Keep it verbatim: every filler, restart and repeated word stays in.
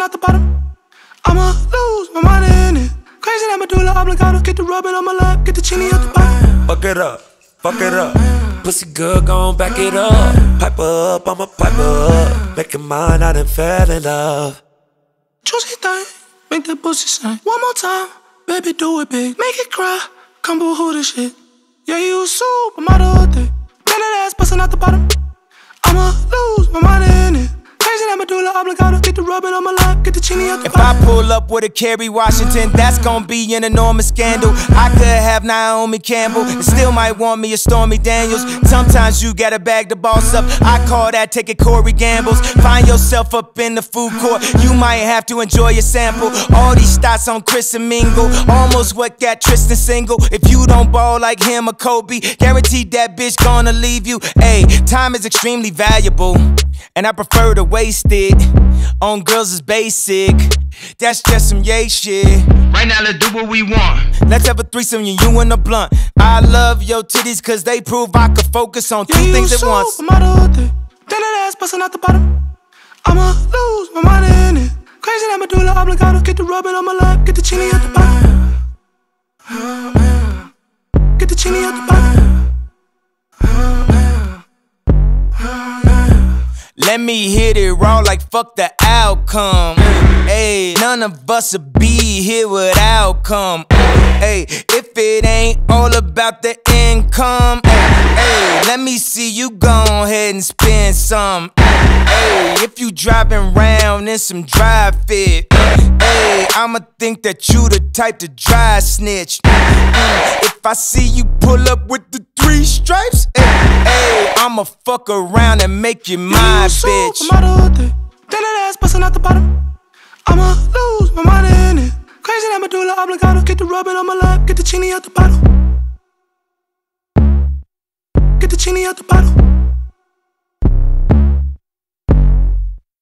bustin' out the bottom. I'ma lose my mind in it. Crazy that medulla oblongata. Get the rubbing on my lap, get the chini out the bottom. Fuck it up, fuck it up. Pussy good, gon' back it up. Pipe up, I'ma pipe up. Make it mine, I done fell in love. Juicy thing, make that pussy sing. One more time, baby, do it big. Make it cry, come boo-hoo this shit. Yeah, you a supermodel thing. Then that ass bustin' out the bottom. I'ma lose my mind in it. Crazy that medulla oblongata. Get the rubbing on my lap, get the chini out the If bottom. I pull up with a Kerry Washington, that's gon' be an enormous scandal. I could have Naomi Campbell and still might want me a Stormy Daniels. Sometimes you gotta bag the boss up. I call that taking Corey Gambles. Find yourself up in the food court, you might have to enjoy your sample. All these stats on Chris and Mingle, almost what got Tristan single. If you don't ball like him or Kobe, guaranteed that bitch gonna leave you. Ayy, time is extremely valuable, and I prefer to waste it on girls is basic. That's just some yay shit. Right now, let's do what we want. Let's have a threesome, you, you and a blunt. I love your titties cause they prove I could focus on two yeah, things at once. Supermodel thing. Then that ass bustin' out the bottom. I'ma lose my mind in it. Crazy that medulla oblongata. Get the rubbing on my lap, get the chini out the bottom. Get the chini out the bottom. Let me hit it raw like fuck the outcome. Ayy, none of us would be here without come. Ayy, if it ain't all about the income, ayy, let me see you go ahead and spend some. Ayy, if you driving round in some dry fit, ayy, I'ma think that you the type to dry snitch. Mm, if I see you pull up with the three stripes, ayy, I'ma fuck around and make you my bitch. Supermodel thing. Then that ass bustin' out the bottom. I'ma lose my mind in it. Crazy that medulla oblongata. Get the rubbing on my lap, get the chini out the bottle. Get the chini out the bottle.